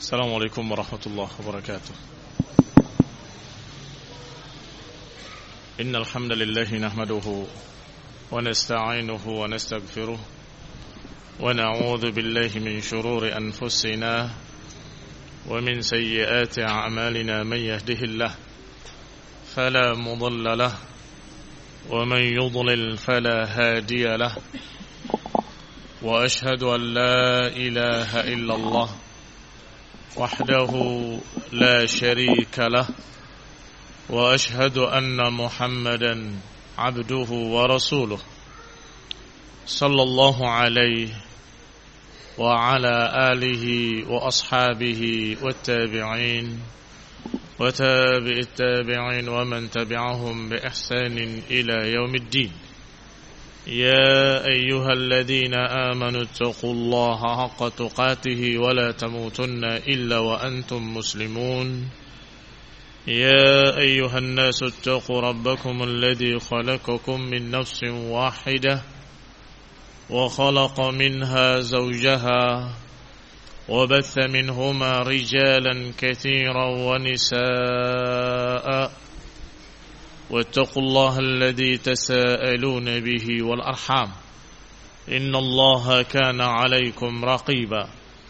السلام عليكم ورحمة الله وبركاته. إن الحمد لله نحمده ونستعينه ونستغفره ونعوذ بالله من شرور أنفسنا ومن سيئات أعمالنا. من يهده الله فلا مضل له ومن يضلل فلا هادي له وأشهد أن لا إله إلا الله وحده لا شريك له وأشهد أن محمدا عبده ورسوله صلى الله عليه وعلى آله وأصحابه والتابعين وتابع التابعين ومن تبعهم بإحسان إلى يوم الدين. يا أيها الذين آمنوا اتقوا الله حق تقاته ولا تموتن إلا وأنتم مسلمون. يا أيها الناس اتقوا ربكم الذي خلقكم من نفس واحدة وخلق منها زوجها وبث منهما رجالا كثيرا ونساء واتقوا الله الذي تساءلون به والأرحام إن الله كان عليكم رقيبا.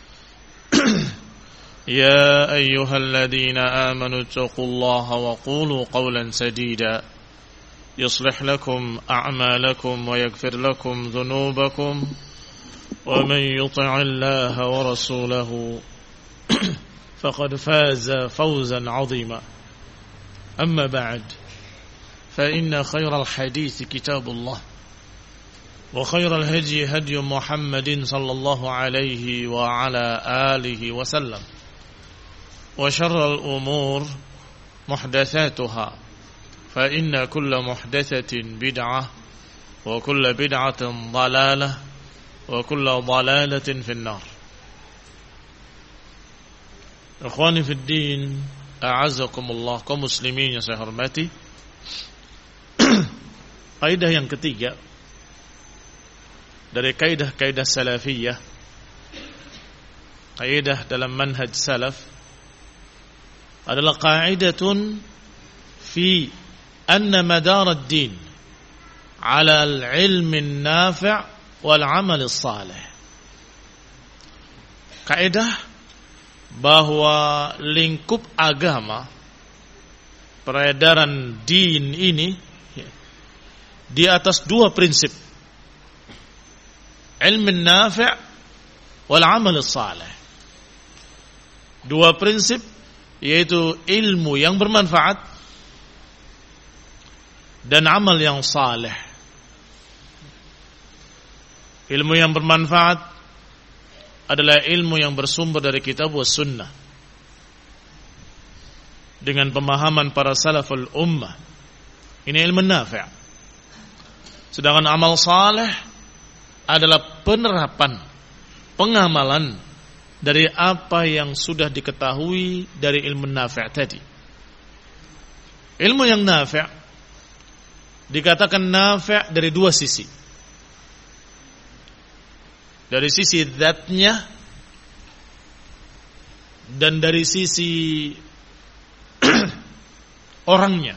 يا أيها الذين آمنوا اتقوا الله وقولوا قولا سديدا يصلح لكم أعمالكم ويغفر لكم ذنوبكم ومن يطع الله ورسوله فقد فاز فوزا عظيما. أما بعد فإن خير الحديث كتاب الله وخير الهدي هدي محمد صلى الله عليه وعلى آله وسلم وشر الأمور محدثاتها فإن كل محدثة بدعة وكل بدعة ضلالة وكل ضلالة في النار. Ikhwani fi din, a'azzakumullah, kaum muslimin yang saya hormati. Kaidah yang ketiga dari kaidah-kaidah salafiyah, kaidah dalam manhaj salaf adalah qaidatun fi anna madar ad-din ala al-ilm an-nafi' wal 'amal as-salih. Kaidah bahwa lingkup agama, peredaran din ini di atas dua prinsip, ilmu nafi' wal amal salih. Dua prinsip, yaitu ilmu yang bermanfaat dan amal yang saleh. Ilmu yang bermanfaat adalah ilmu yang bersumber dari kitab wa sunnah dengan pemahaman para salaful ummah. Ini ilmu nafi'. Sedangkan amal saleh adalah penerapan, pengamalan dari apa yang sudah diketahui dari ilmu nafi' tadi. Ilmu yang nafi' dikatakan nafi' dari dua sisi. Dari sisi zatnya dan dari sisi orangnya.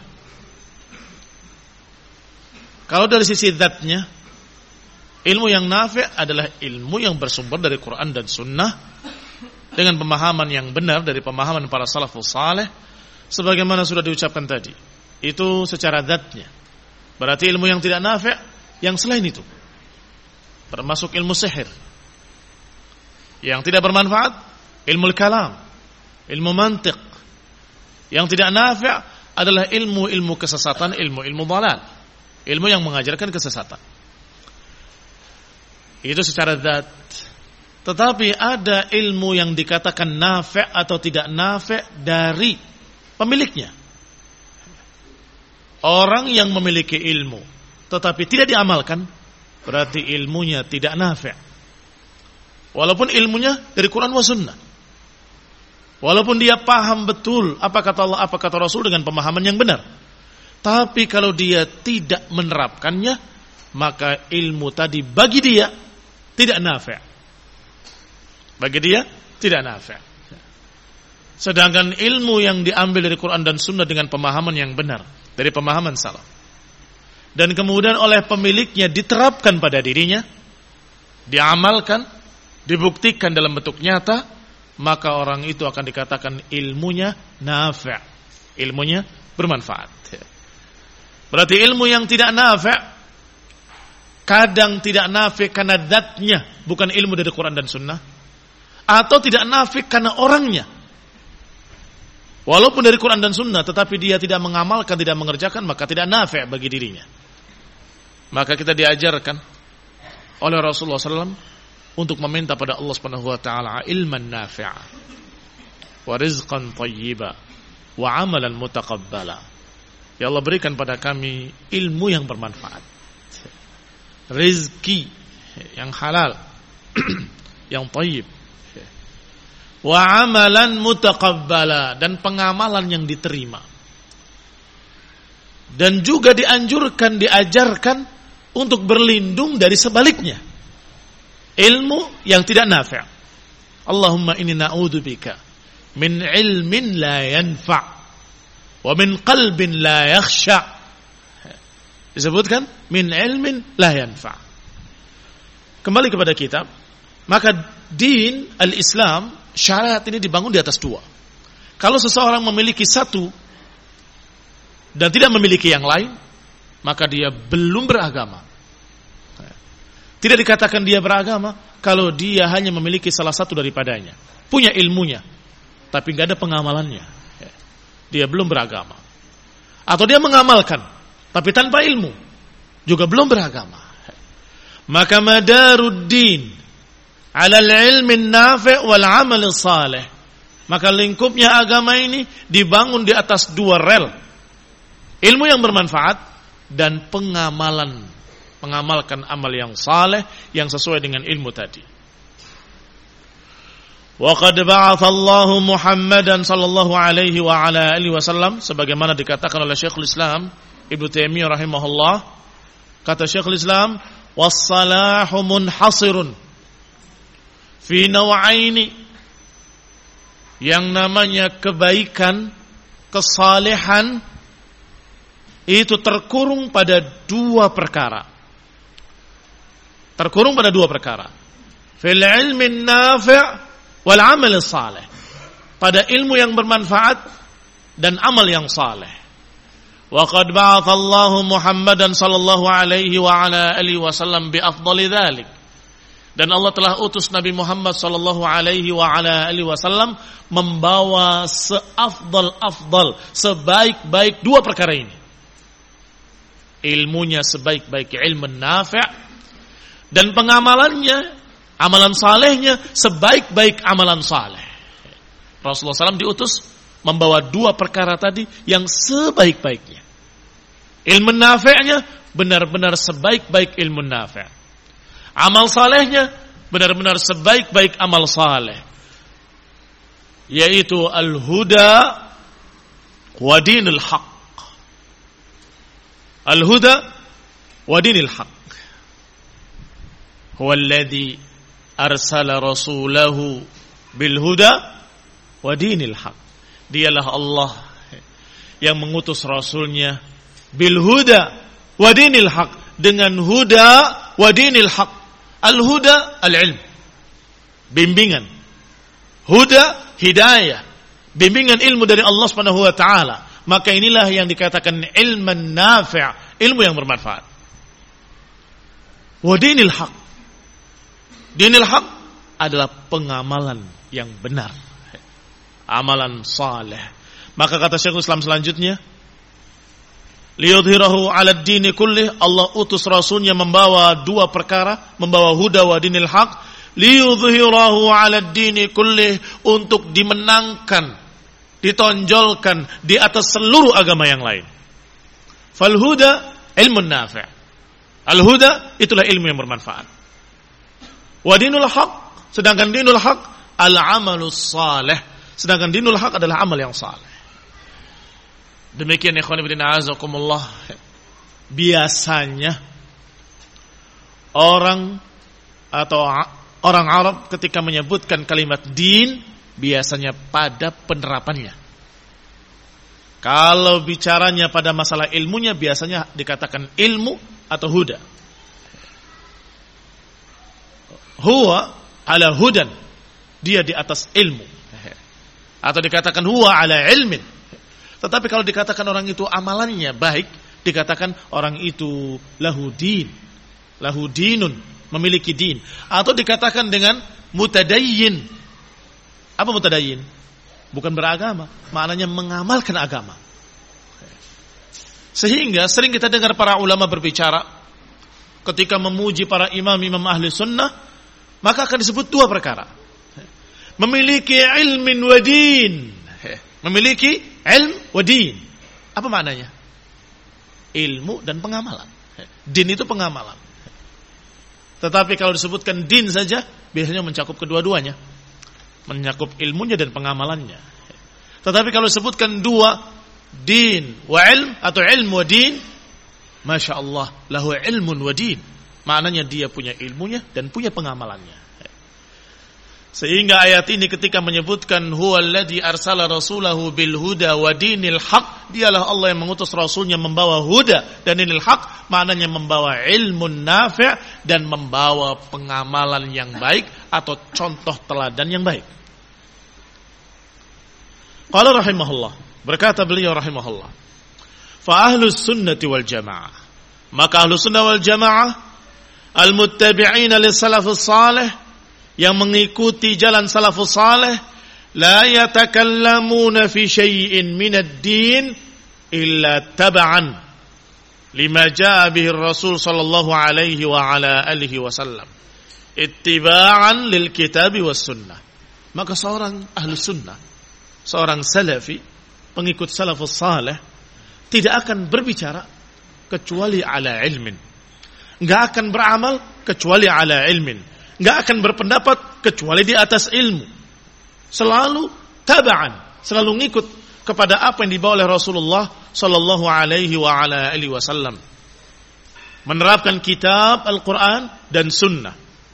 Kalau dari sisi zatnya, ilmu yang nafi' adalah ilmu yang bersumber dari Quran dan Sunnah dengan pemahaman yang benar dari pemahaman para salafus saleh, sebagaimana sudah diucapkan tadi. Itu secara zatnya. Berarti ilmu yang tidak nafi' yang selain itu, termasuk ilmu sihir. Yang tidak bermanfaat, ilmu kalam, ilmu mantiq. Yang tidak nafi' adalah ilmu-ilmu kesesatan, ilmu-ilmu dhalal. Ilmu yang mengajarkan kesesatan. Itu secara zat. Tetapi ada ilmu yang dikatakan nafi' atau tidak nafi' dari pemiliknya. Orang yang memiliki ilmu tetapi tidak diamalkan, berarti ilmunya tidak nafi'. Walaupun ilmunya dari Quran wa sunnah. Walaupun dia paham betul apa kata Allah, apa kata Rasul dengan pemahaman yang benar. Tapi kalau dia tidak menerapkannya, maka ilmu tadi bagi dia tidak nafi'. Bagi dia tidak nafi'. Sedangkan ilmu yang diambil dari Quran dan Sunnah dengan pemahaman yang benar, dari pemahaman salaf, dan kemudian oleh pemiliknya diterapkan pada dirinya, diamalkan, dibuktikan dalam bentuk nyata, maka orang itu akan dikatakan ilmunya nafi', ilmunya bermanfaat. Berarti ilmu yang tidak nafi', kadang tidak nafi' karena zatnya, bukan ilmu dari Quran dan Sunnah, atau tidak nafi' karena orangnya. Walaupun dari Quran dan Sunnah, tetapi dia tidak mengamalkan, tidak mengerjakan, maka tidak nafi' bagi dirinya. Maka kita diajarkan oleh Rasulullah SAW untuk meminta pada Allah Subhanahu Wa Taala ilman nafi'a, wa rizqan thayyiba, wa amalan mutaqabbala. Ya Allah, berikan pada kami ilmu yang bermanfaat, rizki yang halal, yang thayyib, wa amalan mutaqabbala, dan pengamalan yang diterima. Dan juga dianjurkan, diajarkan untuk berlindung dari sebaliknya, ilmu yang tidak nafi'. Allahumma inni na'udzubika min ilmin la yanfa' wa min qalbin la yakhsha'. Disebutkan min ilmin la yanfa'. Kembali kepada kitab, maka din al-Islam, syariat ini dibangun di atas dua. Kalau seseorang memiliki satu dan tidak memiliki yang lain, maka dia belum beragama. Tidak dikatakan dia beragama kalau dia hanya memiliki salah satu daripadanya, punya ilmunya, tapi tidak ada pengamalannya. Dia belum beragama. Atau dia mengamalkan, tapi tanpa ilmu, juga belum beragama. Maka madaruddin alal ilmin nafi' wal amal salih. Maka lingkupnya agama ini dibangun di atas dua rel, ilmu yang bermanfaat dan pengamalan, mengamalkan amal yang saleh yang sesuai dengan ilmu tadi. Wa qad ba'atha Allahu Muhammadan sallallahu alaihi wa ala alihi wasallam, sebagaimana dikatakan oleh Syekhul Islam Ibnu Taimiyah rahimahullah. Kata Syekhul Islam, was-salahu munhasirun fi naw'aini. Yang namanya kebaikan, kesalehan itu terkurung pada dua perkara. Terkurung pada dua perkara. Fil ilmin nafi' wal amal salih. Pada ilmu yang bermanfaat dan amal yang saleh. Wa qad ba'atha Allahu Muhammadan sallallahu alaihi wa ala alihi wasallam bi afdali dzalik. Dan Allah telah utus Nabi Muhammad sallallahu alaihi wa ala alihi wasallam membawa seafdal-afdal, sebaik-baik dua perkara ini. Ilmunya sebaik-baik ilmu nafi', dan pengamalannya, amalan salehnya sebaik-baik amalan saleh. Rasulullah SAW diutus membawa dua perkara tadi yang sebaik-baiknya. Ilmu nafi'nya benar-benar sebaik-baik ilmu nafi'. Amal salehnya benar-benar sebaik-baik amal saleh, yaitu al-huda wa dinul haq. Al-huda wa dinul haq. Huwa alladhi arsala rasulahu bil huda wa dinil haq. Dialah Allah yang mengutus rasulnya bil huda wa dinil haq, dengan huda wa dinil haq. Al huda al ilm, bimbingan. Huda hidayah, bimbingan ilmu dari Allah Subhanahu wa taala. Maka inilah yang dikatakan ilman nafi', ilmu yang bermanfaat. Wa dinil haq. Dinil haq adalah pengamalan yang benar, amalan saleh. Maka kata Syekhul Islam selanjutnya, liyudhirahu 'ala ad-dini kullih. Allah utus rasulnya membawa dua perkara, membawa huda wa dinil haq, liyudhirahu 'ala ad-dini kullih, untuk dimenangkan, ditonjolkan di atas seluruh agama yang lain. Fal huda ilmun nafi'. Al huda itulah ilmu yang bermanfaat. Wa dinul haq, sedangkan dinul haq al-amalus salih, sedangkan dinul haq adalah amal yang saleh. Demikian ikhwan fillah azakumullah. Biasanya orang atau orang Arab ketika menyebutkan kalimat din biasanya pada penerapannya. Kalau bicaranya pada masalah ilmunya biasanya dikatakan ilmu atau huda. Huwa ala hudan, dia di atas ilmu. Atau dikatakan huwa ala ilmin. Tetapi kalau dikatakan orang itu amalannya baik, dikatakan orang itu lahu din, lahu dinun, memiliki din. Atau dikatakan dengan mutadayyin. Apa mutadayyin? Bukan beragama, maknanya mengamalkan agama. Sehingga sering kita dengar para ulama berbicara ketika memuji para imam-imam ahli sunnah, maka akan disebut dua perkara. Memiliki ilmin wa din. Memiliki ilm wa din. Apa maknanya? Ilmu dan pengamalan. Din itu pengamalan. Tetapi kalau disebutkan din saja, biasanya mencakup kedua-duanya. Mencakup ilmunya dan pengamalannya. Tetapi kalau disebutkan dua, din wa ilm atau ilmu wa din, Masya Allah, lahu ilmun wa din. Maknanya dia punya ilmunya dan punya pengamalannya. Sehingga ayat ini ketika menyebutkan huwallazi arsala rasulahu bil huda wa dinil haq, dialah Allah yang mengutus rasulnya membawa huda dan dinil haq, maknanya membawa ilmun nafi' dan membawa pengamalan yang baik atau contoh teladan yang baik. Qala rahimahullah, berkata beliau rahimahullah, fa ahlus sunnati wal jamaah, maka ahlus sunnah wal jamaah al-muttabi'ina lis salafus salih, yang mengikuti jalan salafus salih, la yatakallamuna fi syai'in minad din illa tab'an lima jaa bihi Rasul sallallahu alaihi wa ala alihi wasallam, ittiba'an lil kitabi was sunnah. Maka seorang ahlus sunnah, seorang salafi, pengikut salafus salih, tidak akan berbicara kecuali ala ilmin, enggak akan beramal kecuali ala ilmin, enggak akan berpendapat kecuali di atas ilmu. Selalu taba'an, selalu ngikut kepada apa yang dibawa oleh Rasulullah sallallahu alaihi wa ala alihi wasallam. Menerapkan kitab Al-Qur'an dan sunnah.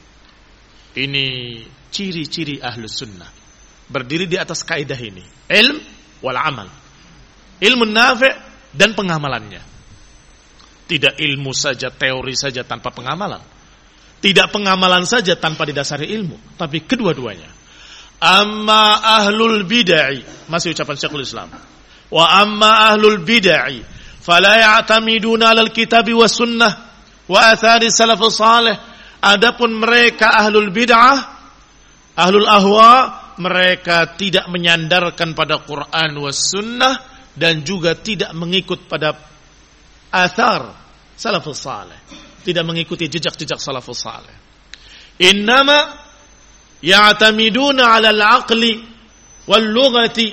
Ini ciri-ciri ahlus sunnah. Berdiri di atas kaidah ini. Ilm wal amal. Ilmu nafi' dan pengamalannya. Tidak ilmu saja, teori saja tanpa pengamalan. Tidak pengamalan saja tanpa didasari ilmu, tapi kedua-duanya. Amma ahlul bid'ah, masih ucapan Syekhul Islam. Wa amma ahlul bid'ah fala ya'tamiduna 'alal kitabi was sunnah wa athari salafus salih. Adapun mereka ahlul bid'ah, ahlul ahwa, mereka tidak menyandarkan pada Quran was sunnah dan juga tidak mengikut pada athar salafus salih. Tidak mengikuti jejak-jejak salafus salih. Innama ya'tamiduna 'ala al-'aqli wal lughati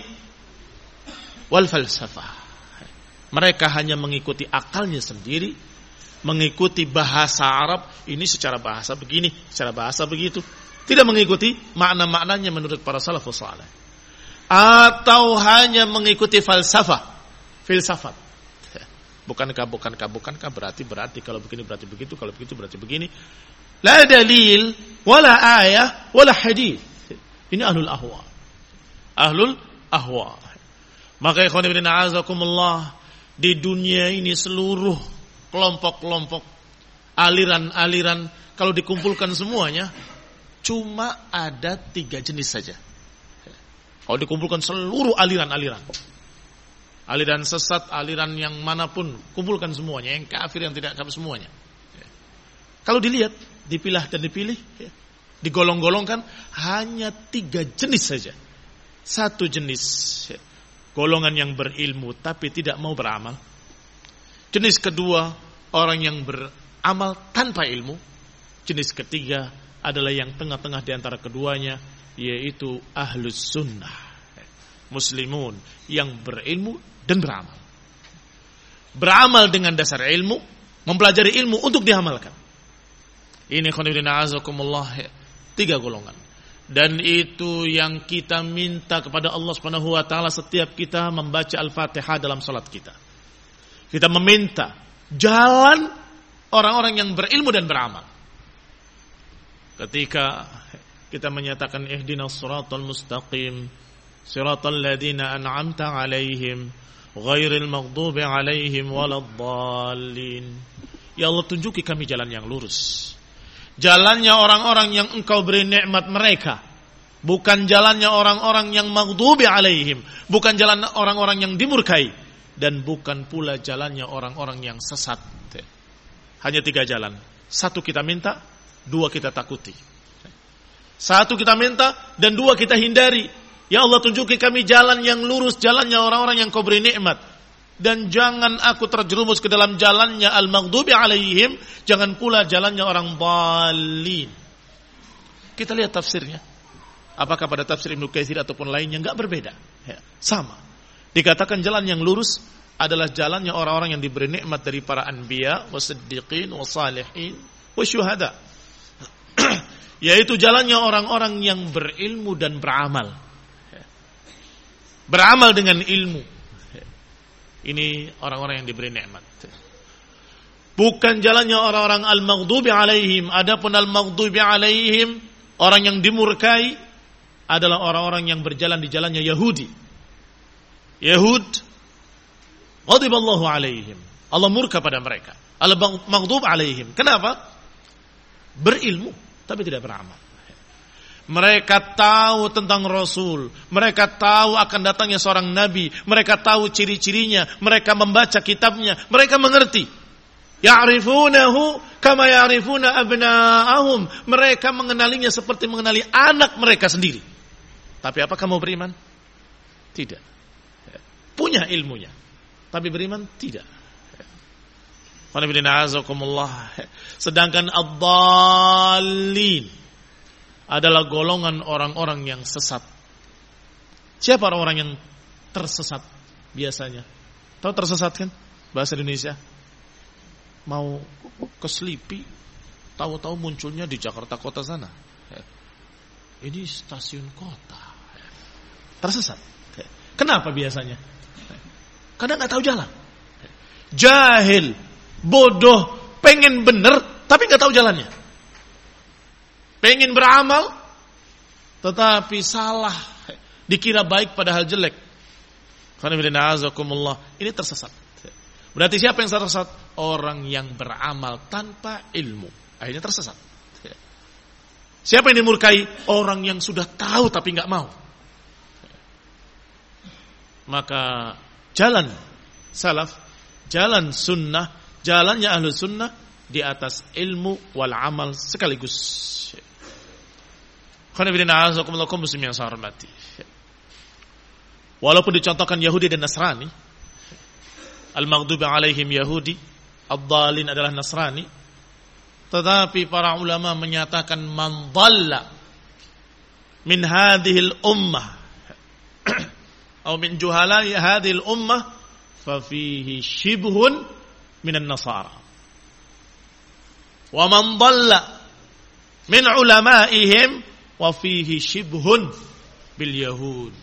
wal falsafah. Mereka hanya mengikuti akalnya sendiri, mengikuti bahasa Arab, ini secara bahasa begini, secara bahasa begitu. Tidak mengikuti makna-maknanya menurut para salafus salih. Atau hanya mengikuti falsafah, filsafat. Bukankah berarti kalau begini berarti begitu, kalau begitu berarti begini. La dalil wala ayah wala hadis. Ini ahlul ahwa. Ahlul ahwa. Maka ikhwan fillah a'azakumullah, di dunia ini seluruh kelompok-kelompok, aliran-aliran, kalau dikumpulkan semuanya cuma ada 3 jenis saja. Kalau dikumpulkan seluruh aliran-aliran, aliran sesat, aliran yang manapun, kumpulkan semuanya, yang kafir, yang tidak kafir, semuanya. Kalau dilihat, dipilah dan dipilih, digolong-golongkan, hanya 3 jenis saja. 1 jenis, golongan yang berilmu tapi tidak mau beramal. Jenis kedua, orang yang beramal tanpa ilmu. Jenis ketiga adalah yang tengah-tengah di antara keduanya, yaitu ahlus sunnah, muslimun yang berilmu dan beramal. Beramal dengan dasar ilmu, mempelajari ilmu untuk diamalkan. Ini khonibina azakumullah, 3 golongan. Dan itu yang kita minta kepada Allah Subhanahu wa taala setiap kita membaca Al-Fatihah dalam salat kita. Kita meminta jalan orang-orang yang berilmu dan beramal. Ketika kita menyatakan ihdinas siratal mustaqim, siratal ladzina an'amta 'alaihim, ghairil maghdubi 'alaihim waladdallin. Ya Allah, tunjuki kami jalan yang lurus. Jalannya orang-orang yang Engkau beri nikmat mereka, bukan jalannya orang-orang yang maghdubi 'alaihim, bukan jalan orang-orang yang dimurkai, dan bukan pula jalannya orang-orang yang sesat. Hanya 3 jalan. 1 kita minta, 2 kita takuti. 1 kita minta, dan 2 kita hindari. Ya Allah, tunjuki kami jalan yang lurus, jalannya orang-orang yang Kau beri nikmat. Dan jangan aku terjerumus ke dalam jalannya al-maghdubi alaihim, jangan pula jalannya orang dhalin. Kita lihat tafsirnya. Apakah pada tafsir Ibnu Katsir ataupun lainnya, enggak berbeda. Ya, sama. Dikatakan jalan yang lurus adalah jalannya orang-orang yang diberi nikmat dari para anbiya, wasiddiqin, wasalihin, wasyuhada. Yaitu jalannya orang-orang yang berilmu dan beramal. Beramal dengan ilmu. Ini orang-orang yang diberi nikmat. Bukan jalannya orang-orang al-maghdubi alaihim. Adapun al-maghdubi alaihim, orang yang dimurkai, adalah orang-orang yang berjalan di jalannya Yahudi. Yahud, ghadiballahu alaihim, Allah murka pada mereka. Al-maghdub alaihim. Kenapa? Berilmu tapi tidak beramal. Mereka tahu tentang Rasul, mereka tahu akan datangnya seorang Nabi, mereka tahu ciri-cirinya, mereka membaca kitabnya, mereka mengerti. Ya'rifunahu kama ya'rifuna abna'ahum. Mereka mengenalinya seperti mengenali anak mereka sendiri. Tapi apakah mau beriman? Tidak. Punya ilmunya, tapi beriman tidak. Sedangkan ad-dallin adalah golongan orang-orang yang sesat. Siapa orang-orang yang tersesat biasanya? Tahu tersesat kan? Bahasa Indonesia. Mau ke Selipi, tahu-tahu munculnya di Jakarta kota sana. Ini stasiun kota. Tersesat. Kenapa biasanya? Karena nggak tahu jalan. Jahil, bodoh, pengen bener tapi nggak tahu jalannya. Pengen beramal, tetapi salah, dikira baik padahal jelek. Ini tersesat. Berarti siapa yang tersesat? Orang yang beramal tanpa ilmu, akhirnya tersesat. Siapa yang dimurkai? Orang yang sudah tahu tapi nggak mau. Maka jalan salaf, jalan sunnah, jalannya ahlu sunnah di atas ilmu wal amal sekaligus. Walaupun dicontohkan Yahudi dan Nasrani, al-maghdubi alaihim Yahudi, ad-dhalin adalah Nasrani, tetapi para ulama menyatakan man dhalla min hadhil ummah atau min juhalai hadhil ummah fa fihi shibhun minan nasara wa man dhalla min ulamaihim wa fihi shibhun bil yahud.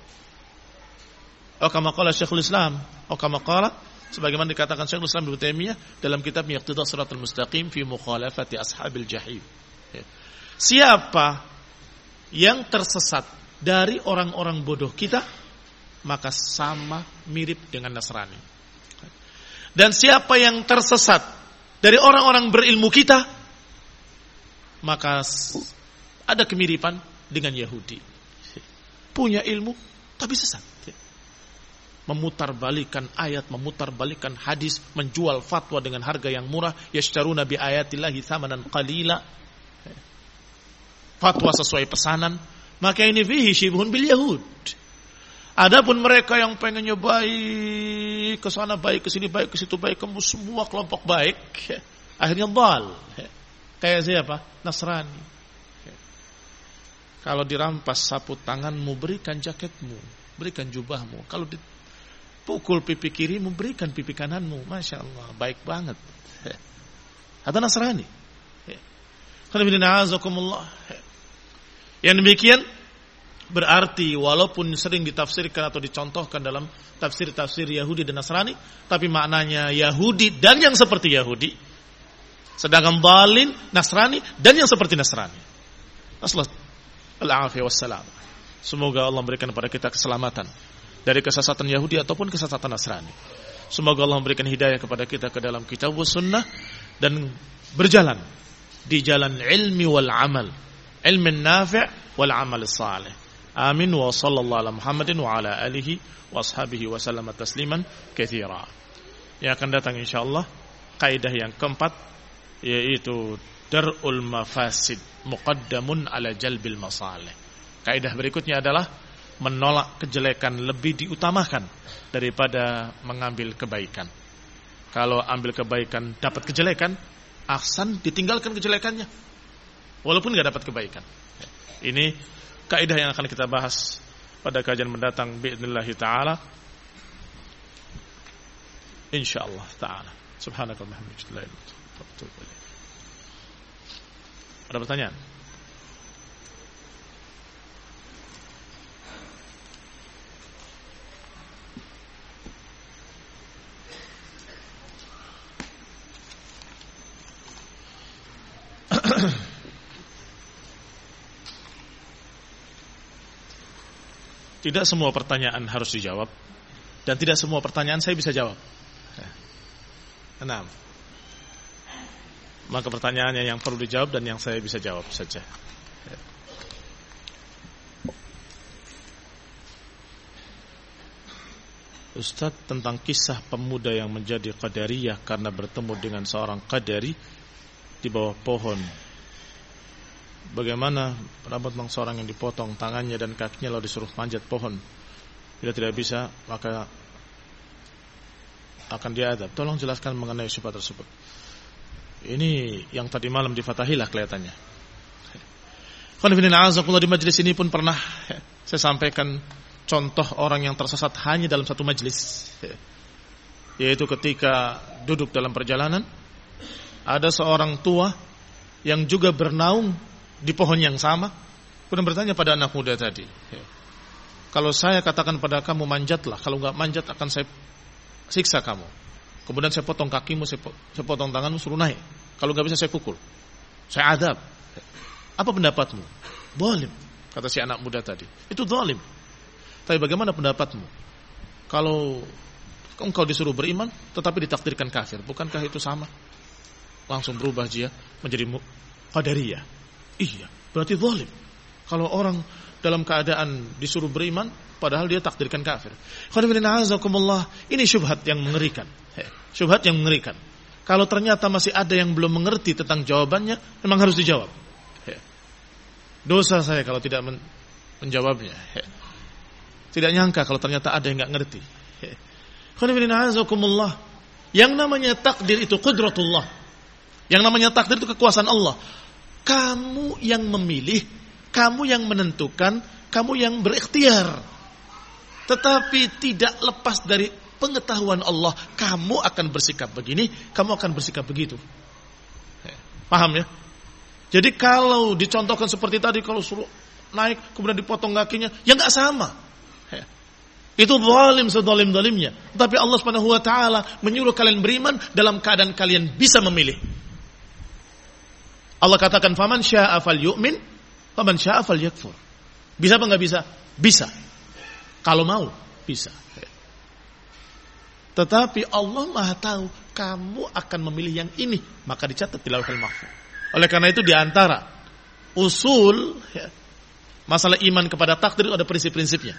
Kama qala Syekhul Islam, kama qala, sebagaimana dikatakan Syekhul Islam Ibnu Taimiyah dalam kitabnya Iqtidas Shiratal Mustaqim fi mukhalafati ashabil jahim. Siapa yang tersesat dari orang-orang bodoh kita, maka sama mirip dengan Nasrani. Dan siapa yang tersesat dari orang-orang berilmu kita, maka ada kemiripan dengan Yahudi. Punya ilmu tapi sesat. Memutarbalikkan ayat, memutarbalikkan hadis, menjual fatwa dengan harga yang murah, yashtaruna bi ayatillahi thamanan qalila. Fatwa sesuai pesanan, maka ini fihi syibhun bil yahud. Adapun mereka yang pengennya baik, ke sana baik, ke sini baik, ke situ baik, kamu semua kelompok baik, akhirnya dhal. Kayak siapa? Nasrani. Kalau dirampas sapu tanganmu, berikan jaketmu, berikan jubahmu. Kalau dipukul pipi kirimu, berikan pipi kananmu. Masya Allah, baik banget. Atau Nasrani. Yang demikian berarti walaupun sering ditafsirkan atau dicontohkan dalam tafsir-tafsir Yahudi dan Nasrani, tapi maknanya Yahudi dan yang seperti Yahudi. Sedangkan dhalin Nasrani dan yang seperti Nasrani. Rasulullah al-afiyah wassalam. Semoga Allah memberikan kepada kita keselamatan dari kesesatan Yahudi ataupun kesesatan Nasrani. Semoga Allah memberikan hidayah kepada kita ke dalam kitab wa sunnah dan berjalan di jalan ilmi wal amal, ilmin nafi' wal amal salih. Amin wa sallallahu ala Muhammadin wa ala alihi wa ashabihi wa sallama tasliman katsira. Yang akan datang insyaallah kaidah yang keempat, yaitu dar'ul mafasid muqaddamun ala jalbil masalih. Kaidah berikutnya adalah menolak kejelekan lebih diutamakan daripada mengambil kebaikan. Kalau ambil kebaikan dapat kejelekan, ahsan ditinggalkan kejelekannya walaupun enggak dapat kebaikan. Ini kaidah yang akan kita bahas pada kajian mendatang biidznillah taala. Insyaallah taala. Subhanakallahumma wa bihamdika. Ada pertanyaan? Tidak semua pertanyaan harus dijawab dan tidak semua pertanyaan saya bisa jawab. Enam. Maka pertanyaannya yang perlu dijawab dan yang saya bisa jawab saja. Ustaz, tentang kisah pemuda yang menjadi qadariyah karena bertemu dengan seorang qadari di bawah pohon. Bagaimana pendapat tentang seorang yang dipotong tangannya dan kakinya lalu disuruh manjat pohon? Bila tidak bisa, maka akan diadab. Tolong jelaskan mengenai syubhat tersebut. Ini yang tadi malam di Fatahilah kelihatannya. Di majlis ini pun pernah saya sampaikan contoh orang yang tersesat hanya dalam satu majlis, yaitu ketika duduk dalam perjalanan, ada seorang tua yang juga bernaung di pohon yang sama, kemudian bertanya pada anak muda tadi, kalau saya katakan pada kamu manjatlah, kalau enggak manjat akan saya siksa kamu. Kemudian saya potong kakimu, saya potong tanganmu, suruh naik. Kalau enggak bisa saya pukul, saya adab. Apa pendapatmu? Zalim, kata si anak muda tadi. Itu zalim. Tapi bagaimana pendapatmu? Kalau engkau disuruh beriman tetapi ditakdirkan kafir, bukankah itu sama? Langsung berubah dia menjadi qadariyah. Iya, berarti zalim. Kalau orang dalam keadaan disuruh beriman padahal dia takdirkan kafir. Ini syubhat yang mengerikan. Syubhat yang mengerikan. Kalau ternyata masih ada yang belum mengerti tentang jawabannya, memang harus dijawab. Dosa saya kalau tidak menjawabnya. Tidak nyangka kalau ternyata ada yang enggak ngerti. Yang namanya takdir itu qudratullah. Yang namanya takdir itu kekuasaan Allah. Kamu yang memilih, kamu yang menentukan, kamu yang berikhtiar. Tetapi tidak lepas dari pengetahuan Allah, kamu akan bersikap begini, kamu akan bersikap begitu. Paham ya? Jadi kalau dicontohkan seperti tadi, kalau suruh naik kemudian dipotong kakinya, ya enggak sama. Itu zalim sezalim-zalimnya. Tapi Allah Subhanahu wa taala menyuruh kalian beriman dalam keadaan kalian bisa memilih. Allah katakan faman syaa'a falyu'min, faman syaa'a falyakfur. Bisa apa enggak bisa? Bisa. Kalau mau, bisa. Tetapi Allah Maha tahu kamu akan memilih yang ini, maka dicatat di Lauhul Mahfuz. Oleh karena itu di antara usul masalah iman kepada takdir ada prinsip-prinsipnya.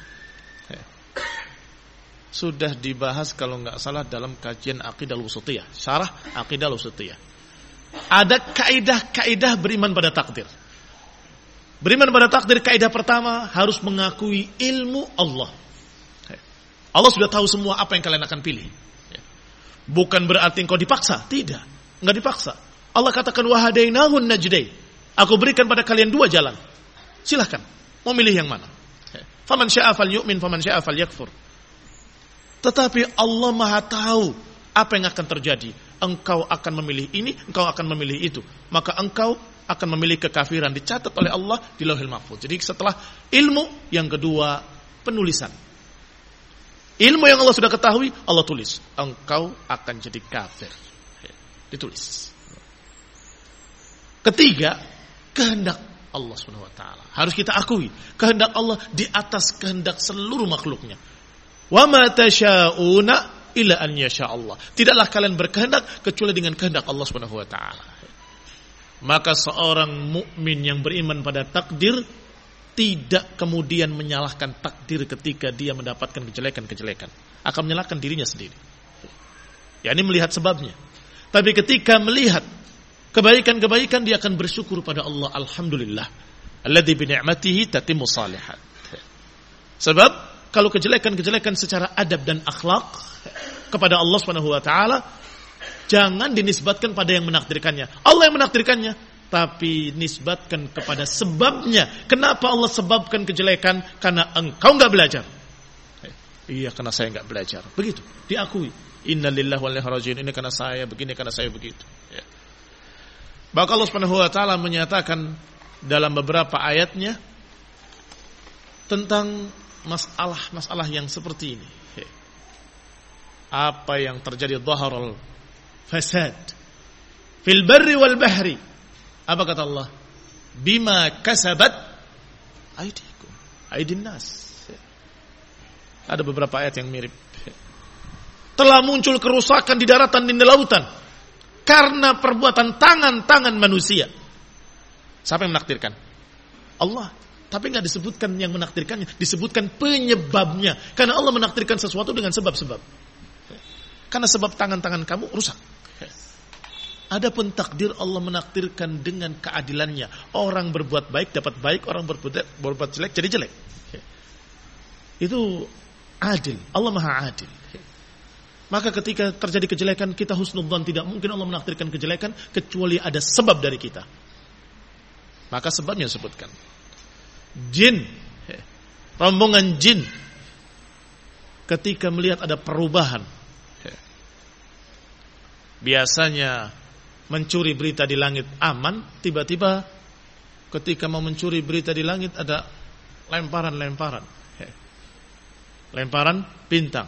Sudah dibahas kalau enggak salah dalam kajian Aqidah Al-Wasithiyah, syarah Aqidah Al-Wasithiyah. Ada kaidah-kaidah beriman pada takdir. Beriman pada takdir, kaidah pertama harus mengakui ilmu Allah. Allah sudah tahu semua apa yang kalian akan pilih. Bukan berarti engkau dipaksa, tidak. Enggak dipaksa. Allah katakan wahadainahun najdain. Aku berikan pada kalian dua jalan. Silahkan, mau milih yang mana? Faman syaa'a falyu'min, faman syaa'a falyakfur. Tetapi Allah Maha tahu apa yang akan terjadi. Engkau akan memilih ini, engkau akan memilih itu. Maka engkau akan memilih kekafiran, dicatat oleh Allah di Lauhul Mahfuz. Jadi setelah ilmu, yang kedua penulisan. Ilmu yang Allah sudah ketahui, Allah tulis. Engkau akan jadi kafir. Ditulis. Ketiga, kehendak Allah Subhanahu wa taala. Harus kita akui kehendak Allah di atas kehendak seluruh makhluknya. Wa ma tasya'una illa an yasha Allah. Tidaklah kalian berkehendak kecuali dengan kehendak Allah Subhanahu wa taala. Maka seorang mukmin yang beriman pada takdir tidak kemudian menyalahkan takdir ketika dia mendapatkan kejelekan-kejelekan. Akan menyalahkan dirinya sendiri. yakni melihat sebabnya. Tapi ketika melihat kebaikan-kebaikan, dia akan bersyukur pada Allah. Alhamdulillah, alladzi bi ni'matihi tatimmu shalihat. Sebab kalau kejelekan-kejelekan secara adab dan akhlak kepada Allah Subhanahu wa taala, jangan dinisbatkan pada yang menakdirkannya. Allah yang menakdirkannya, tapi nisbatkan kepada sebabnya. Kenapa Allah sebabkan kejelekan? Karena engkau enggak belajar. Iya, karena saya enggak belajar. Begitu, diakui. Innalillahi wa inna ilaihi raji'un. Ini karena saya begini, karena saya begitu. Ya. Maka Allah Subhanahu wa taala menyatakan dalam beberapa ayatnya tentang masalah-masalah yang seperti ini. Apa yang terjadi, dhaharal fasad fil barri wal bahri. Apa kata Allah? Bima kasabat aydikum, aydin nas. Ada beberapa ayat yang mirip. Telah muncul kerusakan di daratan dan di lautan karena perbuatan tangan-tangan manusia. Siapa yang menakdirkan? Allah. Tapi enggak disebutkan yang menakdirkannya, disebutkan penyebabnya. Karena Allah menakdirkan sesuatu dengan sebab-sebab. Karena sebab tangan-tangan kamu rusak. Adapun takdir, Allah menakdirkan dengan keadilannya. Orang berbuat baik dapat baik, orang berbuat jelek jadi jelek. Itu adil. Allah Maha Adil. Maka ketika terjadi kejelekan, kita husnudzan, tidak mungkin Allah menakdirkan kejelekan kecuali ada sebab dari kita. Maka sebabnya disebutkan. Jin, rombongan jin, ketika melihat ada perubahan, biasanya mencuri berita di langit aman, tiba-tiba ketika mau mencuri berita di langit ada lemparan bintang.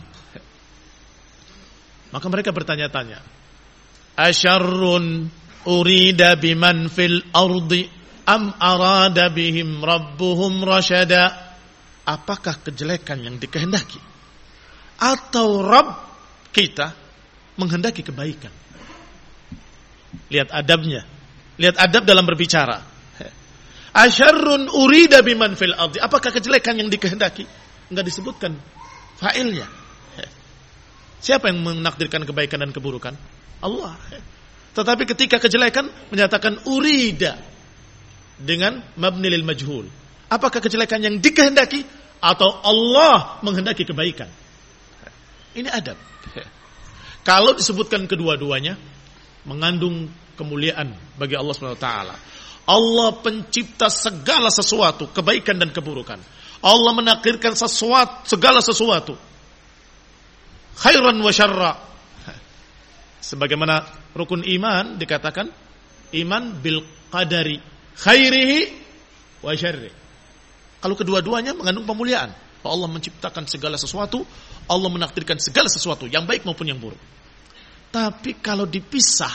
Maka mereka bertanya-tanya, asyarrun urida biman fil ardi am arada bihim rabbuhum rasyada. Apakah kejelekan yang dikehendaki atau Rabb kita menghendaki kebaikan? Lihat adabnya, lihat adab dalam berbicara. Asyarrun urida biman fil ardi. Apakah kejelekan yang dikehendaki? Enggak disebutkan fa'ilnya. Siapa yang menakdirkan kebaikan dan keburukan? Allah. Tetapi ketika kejelekan menyatakan urida dengan mabni lil majhul. Apakah kejelekan yang dikehendaki atau Allah menghendaki kebaikan? Ini adab. Kalau disebutkan kedua-duanya, mengandung kemuliaan bagi Allah Subhanahu wa taala. Allah pencipta segala sesuatu, kebaikan dan keburukan. Allah menakdirkan segala sesuatu, khairan wa syarra. Sebagaimana rukun iman dikatakan iman bil qadari khairihi wa syarri. Kalau kedua-duanya mengandung pemuliaan. Allah menciptakan segala sesuatu, Allah menakdirkan segala sesuatu, yang baik maupun yang buruk. Tapi kalau dipisah,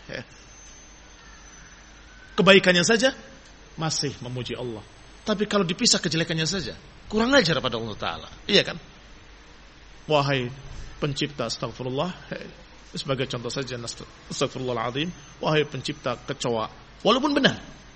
kebaikannya saja masih memuji Allah. Tapi kalau dipisah kejelekannya saja, kurang ajar pada Allah Ta'ala. Iya kan? Wahai pencipta, astagfirullah, sebagai contoh saja, astagfirullahaladzim, wahai pencipta kecoa, walaupun benar,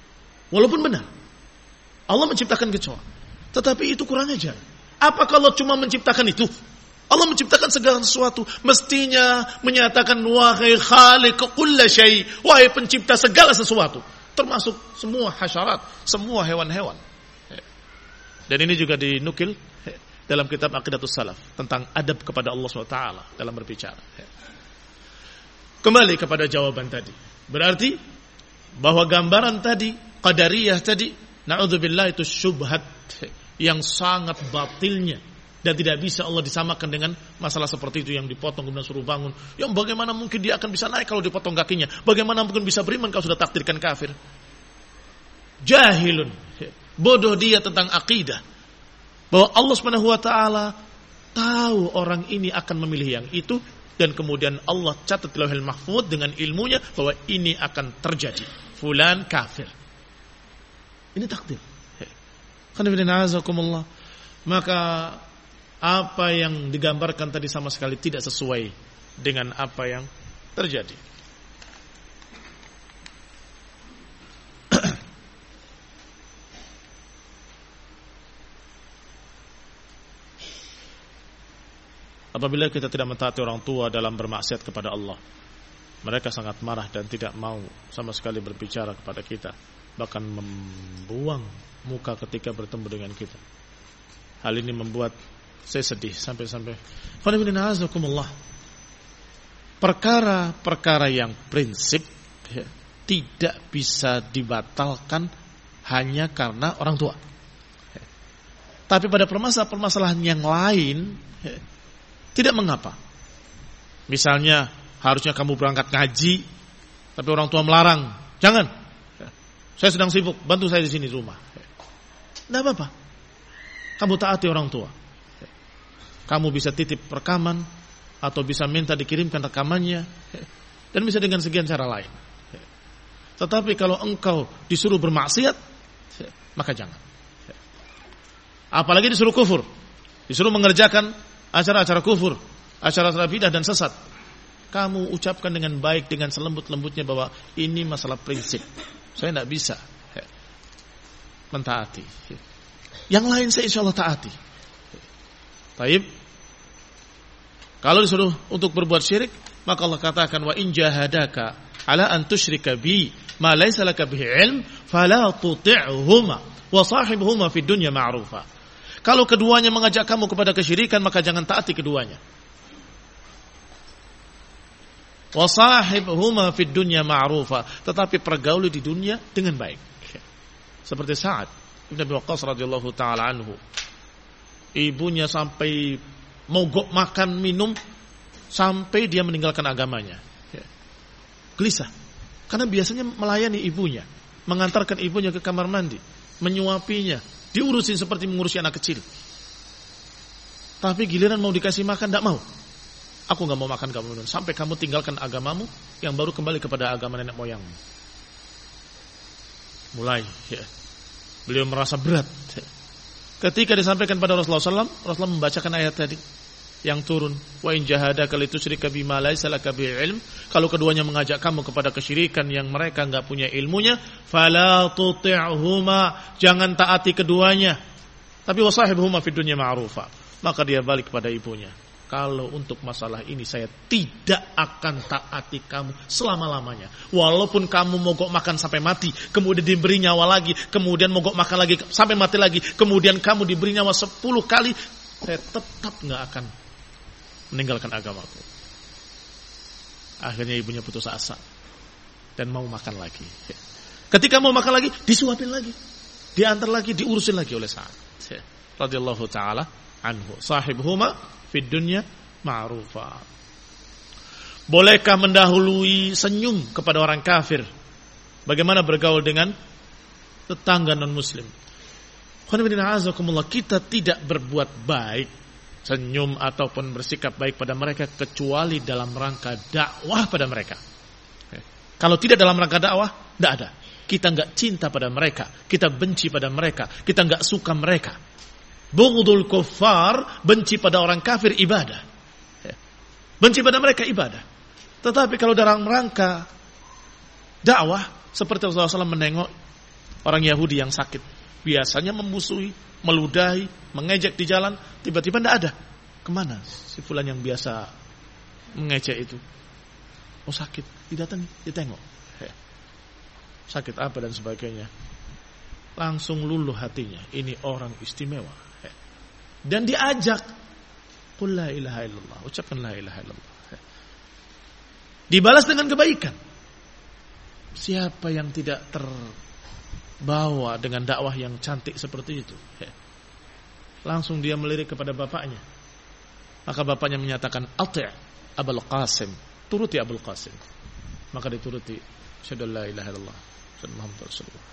Allah menciptakan kecoa, tetapi itu kurang ajar. Apa kalau cuma menciptakan itu? Allah menciptakan segala sesuatu, mestinya menyatakan wahai khaliq kulli syai, wahai pencipta segala sesuatu, termasuk semua hasyarat, semua hewan-hewan. Dan ini juga dinukil dalam kitab Aqidatus Salaf tentang adab kepada Allah SWT dalam berbicara. Kembali kepada jawaban tadi, berarti bahwa gambaran tadi, qadariyah tadi, na'udzubillah, itu syubhat yang sangat batilnya. Dan tidak bisa Allah disamakan dengan masalah seperti itu yang dipotong kemudian suruh bangun. Yang bagaimana mungkin dia akan bisa naik kalau dipotong kakinya? Bagaimana mungkin bisa beriman kalau sudah takdirkan kafir? Jahilun. Bodoh dia tentang akidah. Bahwa Allah Subhanahu wa taala tahu orang ini akan memilih yang itu, dan kemudian Allah catat di Lauhul Mahfuz dengan ilmunya bahwa ini akan terjadi. Fulan kafir. Ini takdir. Qanibillah. Maka apa yang digambarkan tadi sama sekali tidak sesuai dengan apa yang terjadi. Apabila kita tidak mentaati orang tua dalam bermaksiat kepada Allah, mereka sangat marah dan tidak mau sama sekali berbicara kepada kita, bahkan membuang muka ketika bertemu dengan kita. Hal ini membuat saya sedih sampai-sampai. Perkara-perkara yang prinsip tidak bisa dibatalkan hanya karena orang tua. Tapi pada permasalahan yang lain tidak mengapa. Misalnya harusnya kamu berangkat ngaji, tapi orang tua melarang. Jangan. Saya sedang sibuk, bantu saya di sini di rumah. Tidak apa-apa. Kamu taati orang tua. Kamu bisa titip rekaman atau bisa minta dikirimkan rekamannya, dan bisa dengan sekian cara lain. Tetapi kalau engkau disuruh bermaksiat, maka jangan. Apalagi disuruh kufur, disuruh mengerjakan acara-acara kufur, acara-acara bidah dan sesat. Kamu ucapkan dengan baik, dengan selembut-lembutnya bahwa ini masalah prinsip. Saya tidak bisa mentaati. Yang lain saya insya Allah taati. Taib. Kalau disuruh untuk berbuat syirik, maka Allah katakan wa in jahadaka ala an tusyrika bi ma laysa laka bihi ilm fala tuti'huma wa sahibhuma fid dunya ma'rufa. Kalau keduanya mengajak kamu kepada kesyirikan, maka jangan taati keduanya. Wa sahibhuma fid dunya ma'rufa, tetapi pergauli di dunia dengan baik. Seperti Sa'ad Ibn Abi Waqqas radhiyallahu taala anhu. Ibunya sampai mogok makan minum sampai dia meninggalkan agamanya. Gelisah. Karena biasanya melayani ibunya, mengantarkan ibunya ke kamar mandi, menyuapinya, diurusin seperti mengurusi anak kecil. Tapi giliran mau dikasih makan tidak mau. Aku nggak mau makan kamu minum sampai kamu tinggalkan agamamu yang baru kembali kepada agama nenek moyangmu. Mulai beliau merasa berat. Ketika disampaikan pada Rasulullah SAW, Rasulullah membacakan ayat tadi yang turun, wa in jahadaka litusyrika bima laysa laka bihi ilm, kalau keduanya mengajak kamu kepada kesyirikan yang mereka enggak punya ilmunya, fala tuti'huma, jangan taati keduanya, tapi wasahibhuma fid dunya ma'rufa. Maka dia balik kepada ibunya, kalau untuk masalah ini saya tidak akan taati kamu selama-lamanya. Walaupun kamu mogok makan sampai mati, kemudian diberi nyawa lagi, kemudian mogok makan lagi sampai mati lagi, kemudian kamu diberi nyawa 10 kali, saya tetap nggak akan meninggalkan agamaku. Akhirnya ibunya putus asa dan mau makan lagi. Ketika mau makan lagi, disuapin lagi, diantar lagi, diurusin lagi oleh Sa'ad radhiyallahu taala anhu. Sahibhuma fid dunya ma'rufa. Bolehkah mendahului senyum kepada orang kafir? Bagaimana bergaul dengan tetangga non muslim? Kita tidak berbuat baik, senyum ataupun bersikap baik pada mereka kecuali dalam rangka dakwah pada mereka. Kalau tidak dalam rangka dakwah, tidak ada. Kita enggak cinta pada mereka, kita benci pada mereka, kita enggak suka mereka. Bughdul kuffar, benci pada orang kafir ibadah. Benci pada mereka ibadah. Tetapi kalau dalam rangka dakwah, seperti Rasulullah SAW menengok orang Yahudi yang sakit, biasanya memusuhi, meludahi, mengejek di jalan, tiba-tiba tidak ada. Kemana si fulan yang biasa mengejek itu? Oh sakit, didatangi, ditengok. Sakit apa dan sebagainya. Langsung luluh hatinya, ini orang istimewa. Dan diajak, qul la ilaha illallah, ucapkan la ilaha illallah. Dibalas dengan kebaikan. Siapa yang tidak terbawa dengan dakwah yang cantik seperti itu? Langsung dia melirik kepada bapaknya. Maka bapaknya menyatakan, ati' Abul Qasim, turuti Abul Qasim. Maka dituruti, asyhadu la ilaha illallah, asyhadu Muhammadar Rasulullah.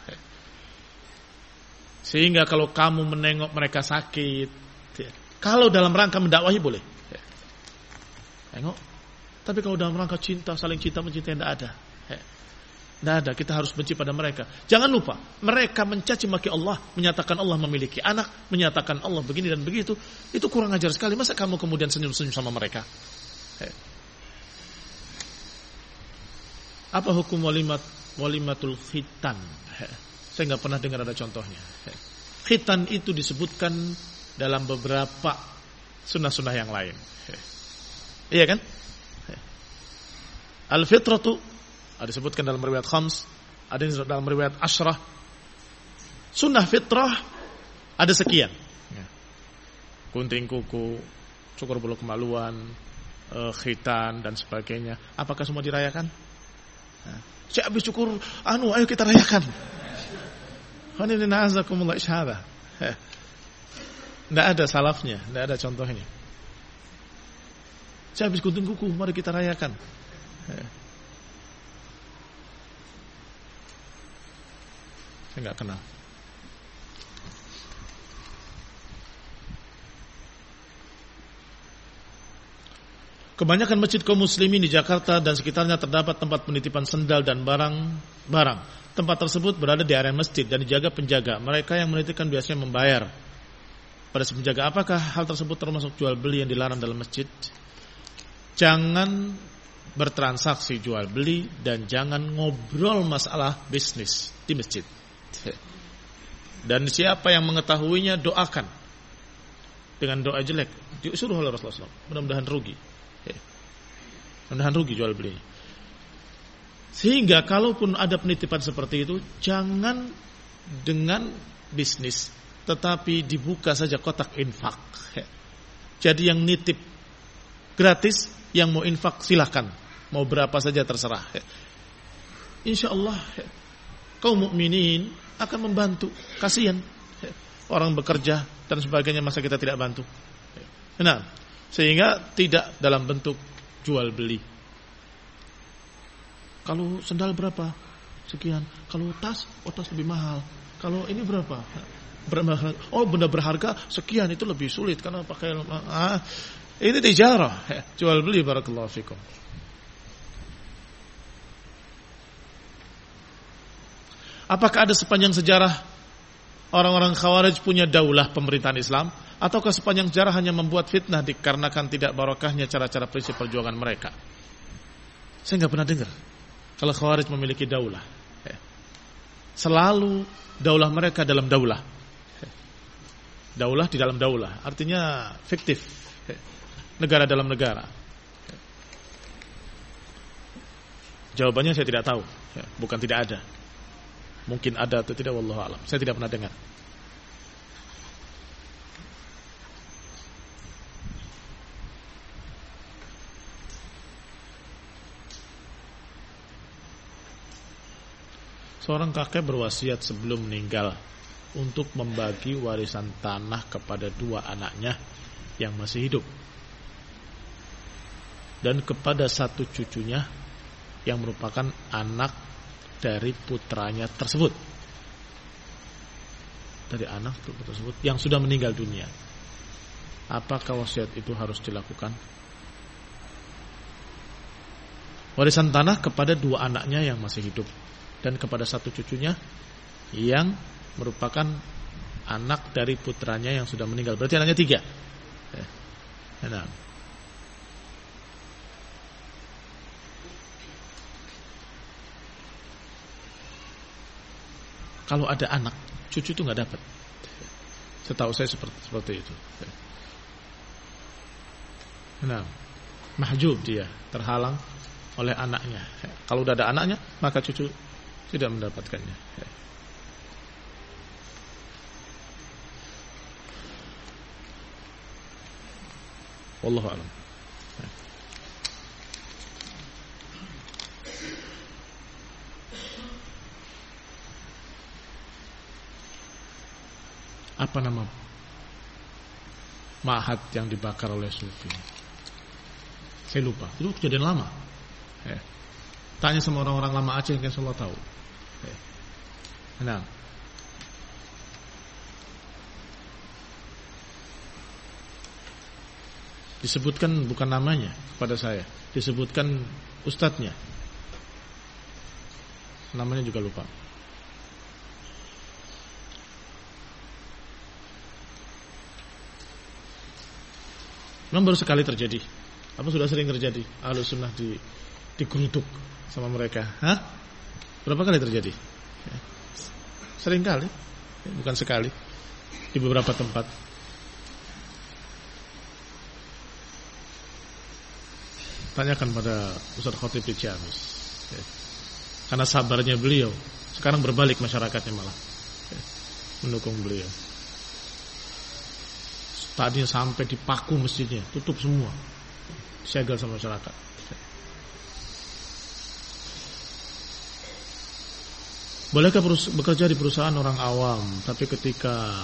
Sehingga kalau kamu menengok mereka sakit, kalau dalam rangka mendakwahi boleh. Tengok. Tapi kalau dalam rangka cinta, saling cinta mencintai, tidak ada. Tidak ada, kita harus benci pada mereka. Jangan lupa, mereka mencaci maki Allah, menyatakan Allah memiliki anak, menyatakan Allah begini dan begitu. Itu kurang ajar sekali. Masa kamu kemudian senyum-senyum sama mereka? Apa hukum walimatul khitan? Saya nggak pernah dengar ada contohnya. Khitan itu disebutkan dalam beberapa sunnah-sunnah yang lain. Iya kan? Al-fitratu ada disebutkan dalam riwayat khams, ada dalam riwayat asyrah. Sunnah fitrah ada sekian. Gunting kuku, cukur bulu kemaluan, khitan dan sebagainya. Apakah semua dirayakan? Saya habis cukur, ayo kita rayakan. Tidak ada salafnya, tidak ada contohnya. Saya habis gunting kuku, mari kita rayakan. Saya nggak kenal. Kebanyakan masjid kaum muslimin di Jakarta dan sekitarnya terdapat tempat penitipan sendal dan barang-barang. Tempat tersebut berada di area masjid dan dijaga penjaga. Mereka yang menitipkan biasanya membayar pada si penjaga. Apakah hal tersebut termasuk jual beli yang dilarang dalam masjid? Jangan bertransaksi jual beli dan jangan ngobrol masalah bisnis di masjid. Dan siapa yang mengetahuinya doakan dengan doa jelek, disuruh oleh Rasulullah SAW. Mudah-mudahan rugi. Mudah-mudahan rugi jual beli. Sehingga kalaupun ada penitipan seperti itu, jangan dengan bisnis, tetapi dibuka saja kotak infak. Jadi yang nitip gratis, yang mau infak silahkan, mau berapa saja terserah. Insya Allah kaum mukminin akan membantu. Kasihan orang bekerja dan sebagainya, masa kita tidak bantu? Nah, sehingga tidak dalam bentuk jual beli. Kalau sendal berapa? Sekian. Kalau tas, tas lebih mahal. Kalau ini berapa? Benda berharga sekian, itu lebih sulit karena pakai ini tijarah, jual beli. Barakallahu fikum. Apakah ada sepanjang sejarah orang-orang Khawarij punya daulah pemerintahan Islam, ataukah sepanjang sejarah hanya membuat fitnah dikarenakan tidak barokahnya cara-cara prinsip perjuangan mereka? Saya nggak pernah dengar kalau Khawarij memiliki daulah. Selalu daulah mereka dalam daulah. Daulah di dalam daulah, artinya fiktif. Negara dalam negara. Jawabannya saya tidak tahu. Bukan tidak ada. Mungkin ada atau tidak, wallahu a'lam. Saya tidak pernah dengar. Seorang kakek berwasiat sebelum meninggal untuk membagi warisan tanah kepada dua anaknya yang masih hidup dan kepada satu cucunya yang merupakan anak dari putranya tersebut, dari anak tersebut yang sudah meninggal dunia. Apakah wasiat itu harus dilakukan? Warisan tanah kepada dua anaknya yang masih hidup dan kepada satu cucunya yang merupakan anak dari putranya yang sudah meninggal. Berarti anaknya 3. Nah. Kalau ada anak, cucu itu nggak dapat. Setahu saya seperti itu. Nah, mahjub dia, terhalang oleh anaknya. Kalau udah ada anaknya, maka cucu tidak mendapatkannya. Wallahu a'lam. Apa nama ma'had yang dibakar oleh Sufi? Saya lupa. Itu kejadian lama. Tanya sama orang-orang lama Aceh yang Allah tahu. Nah, disebutkan bukan namanya pada saya, disebutkan ustadznya. namanya juga lupa. Memang baru sekali terjadi. Apa sudah sering terjadi? Ahlus sunnah digeruduk sama mereka. Hah? Berapa kali terjadi? Sering kali, bukan sekali. Di beberapa tempat. Tanyakan pada Ustaz Khotib di Ciamis. Karena sabarnya beliau, sekarang berbalik masyarakatnya malah mendukung beliau. Tadinya sampai dipaku masjidnya, tutup semua, segel sama masyarakat. Bolehkah bekerja di perusahaan orang awam, tapi ketika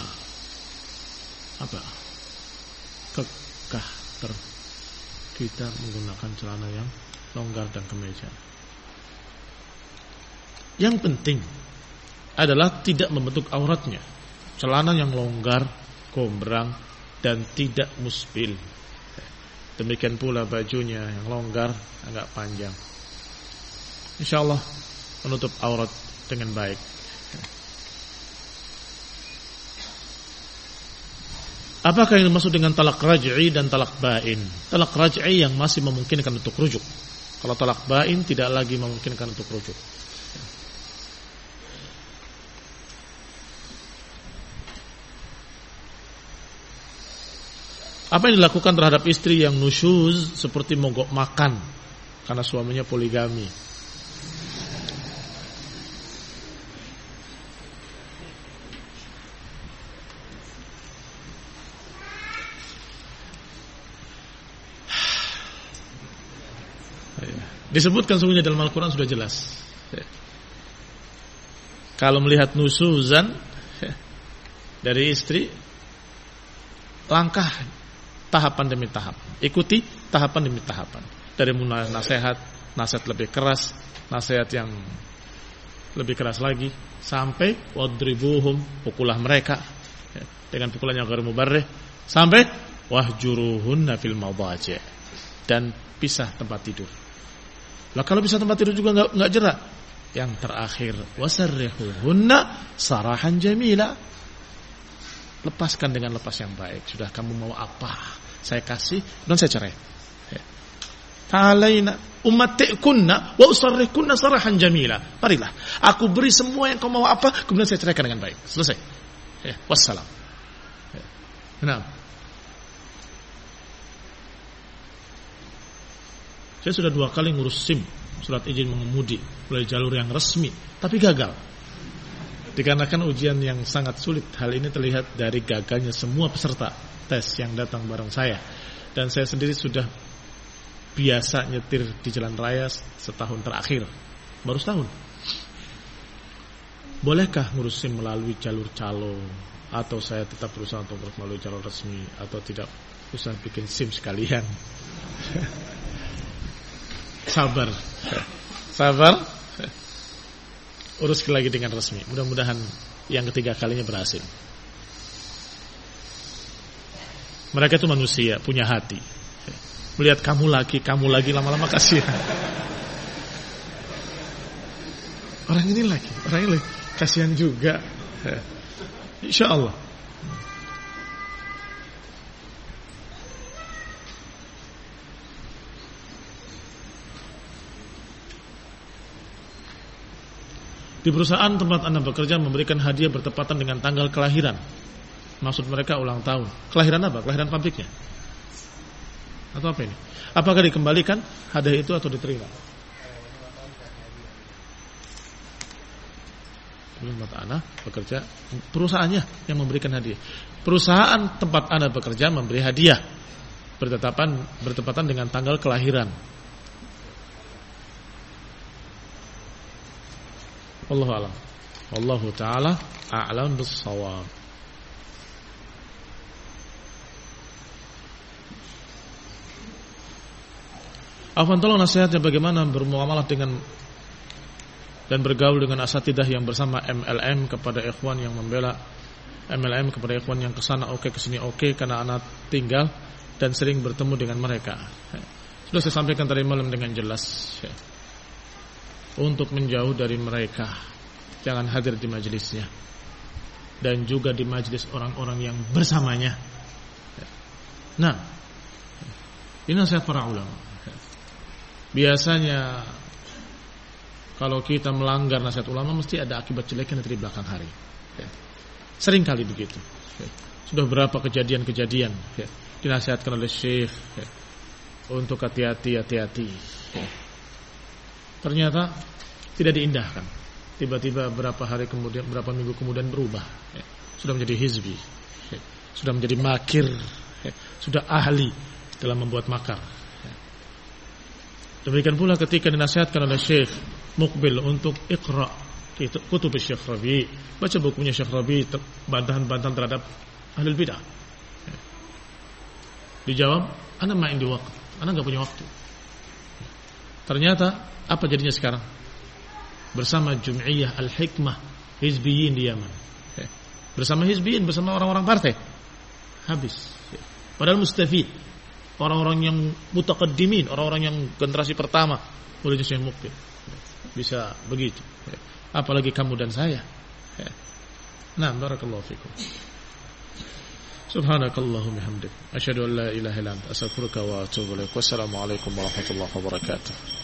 kekah kita menggunakan celana yang longgar dan kemeja? Yang penting adalah tidak membentuk auratnya. Celana yang longgar, kombrang, dan tidak musbil. Demikian pula bajunya yang longgar, agak panjang. InsyaAllah menutup aurat dengan baik. Apakah yang dimaksud dengan talak raj'i dan talak ba'in? Talak raj'i yang masih memungkinkan untuk rujuk. Kalau talak ba'in tidak lagi memungkinkan untuk rujuk. Apa yang dilakukan terhadap istri yang nusyuz seperti mogok makan karena suaminya poligami? Disebutkan sungguhnya dalam Al-Quran sudah jelas. Kalau melihat nusyuzan dari istri, langkah tahapan demi tahap, ikuti tahapan demi tahapan. Dari mulai nasihat lebih keras, nasihat yang lebih keras lagi, sampai wadribuhum, pukulah mereka dengan pukulan yang ghair mubarrih, sampai wahjuruhunna fil madaji', dan pisah tempat tidur. Lah kalau pisah tempat tidur juga enggak jerak. Yang terakhir, wasarrihuhunna sarahan jamila, lepaskan dengan lepas yang baik. Sudah, kamu mau apa? Saya kasih dan saya cerai. Ta'alaina ummatikunna wa usarrikunna sarahan jamila. Marilah, aku beri semua yang kau mau apa, kemudian saya ceraikan dengan baik. Selesai. Wassalam. Nah, saya sudah 2 kali ngurus SIM, surat izin mengemudi, melalui jalur yang resmi, tapi gagal. Dikarenakan ujian yang sangat sulit. Hal ini terlihat dari gagalnya semua peserta tes yang datang bareng saya. Dan saya sendiri sudah biasa nyetir di jalan raya setahun terakhir. Baru setahun. Bolehkah ngurus SIM melalui jalur calo? Atau saya tetap berusaha untuk melalui jalur resmi? Atau tidak usah bikin SIM sekalian? Sabar. Urus lagi dengan resmi. Mudah-mudahan yang ketiga kalinya berhasil. Mereka itu manusia, punya hati. Melihat kamu lagi, lama-lama kasihan. Orang ini lagi, kasihan juga. InsyaAllah. Di perusahaan tempat Anda bekerja memberikan hadiah bertepatan dengan tanggal kelahiran. Maksud mereka ulang tahun. Kelahiran apa? Kelahiran pabriknya? Atau apa ini? Apakah dikembalikan hadiah itu atau diterima? Tempat Anda bekerja, perusahaannya yang memberikan hadiah. Perusahaan tempat Anda bekerja memberi hadiah bertepatan dengan tanggal kelahiran. Wallahu a'lam. Wallahu ta'ala a'lam bis-shawab. Afwan, tolong nasihatnya bagaimana bermuamalah dengan dan bergaul dengan asatidah yang bersama MLM kepada ikhwan yang membela MLM kepada ikhwan yang kesana oke, kesini oke, karena anak tinggal dan sering bertemu dengan mereka. Sudah saya sampaikan tadi malam dengan jelas. untuk menjauh dari mereka, jangan hadir di majelisnya, dan juga di majelis orang-orang yang bersamanya. Nah, ini nasihat para ulama. Biasanya kalau kita melanggar nasihat ulama mesti ada akibat jelek nanti di belakang hari. Sering kali begitu. Sudah berapa kejadian-kejadian dinasihatkan oleh syekh untuk hati-hati. Ternyata tidak diindahkan. Tiba-tiba berapa hari kemudian, berapa minggu kemudian berubah. Sudah menjadi hizbi, sudah menjadi makir, sudah ahli dalam membuat makar. Demikian pula ketika dinasihatkan oleh Syekh Muqbil untuk iqra kutub Syekh Rabi, baca bukunya Syekh Rabi, bantahan-bantahan terhadap ahlul bidah. Dijawab, ana ma indi waqt, ana enggak punya waktu. Ternyata apa jadinya sekarang? Bersama Jum'iyah Al-Hikmah Hizbiyin di Yaman. Bersama Hizbiyin, bersama orang-orang partai. Habis. Padahal mustafid. Orang-orang yang mutaqaddimin, orang-orang yang generasi pertama, oleh Syekh Muqbil. Bisa begitu. Apalagi kamu dan saya. Nah, barakallahu fikum. Subhanakallahumma hamdik, asyhadu an la ilaha illa anta, astaghfiruka wa atubu ilaik. Wassalamu alaikum warahmatullahi wabarakatuh.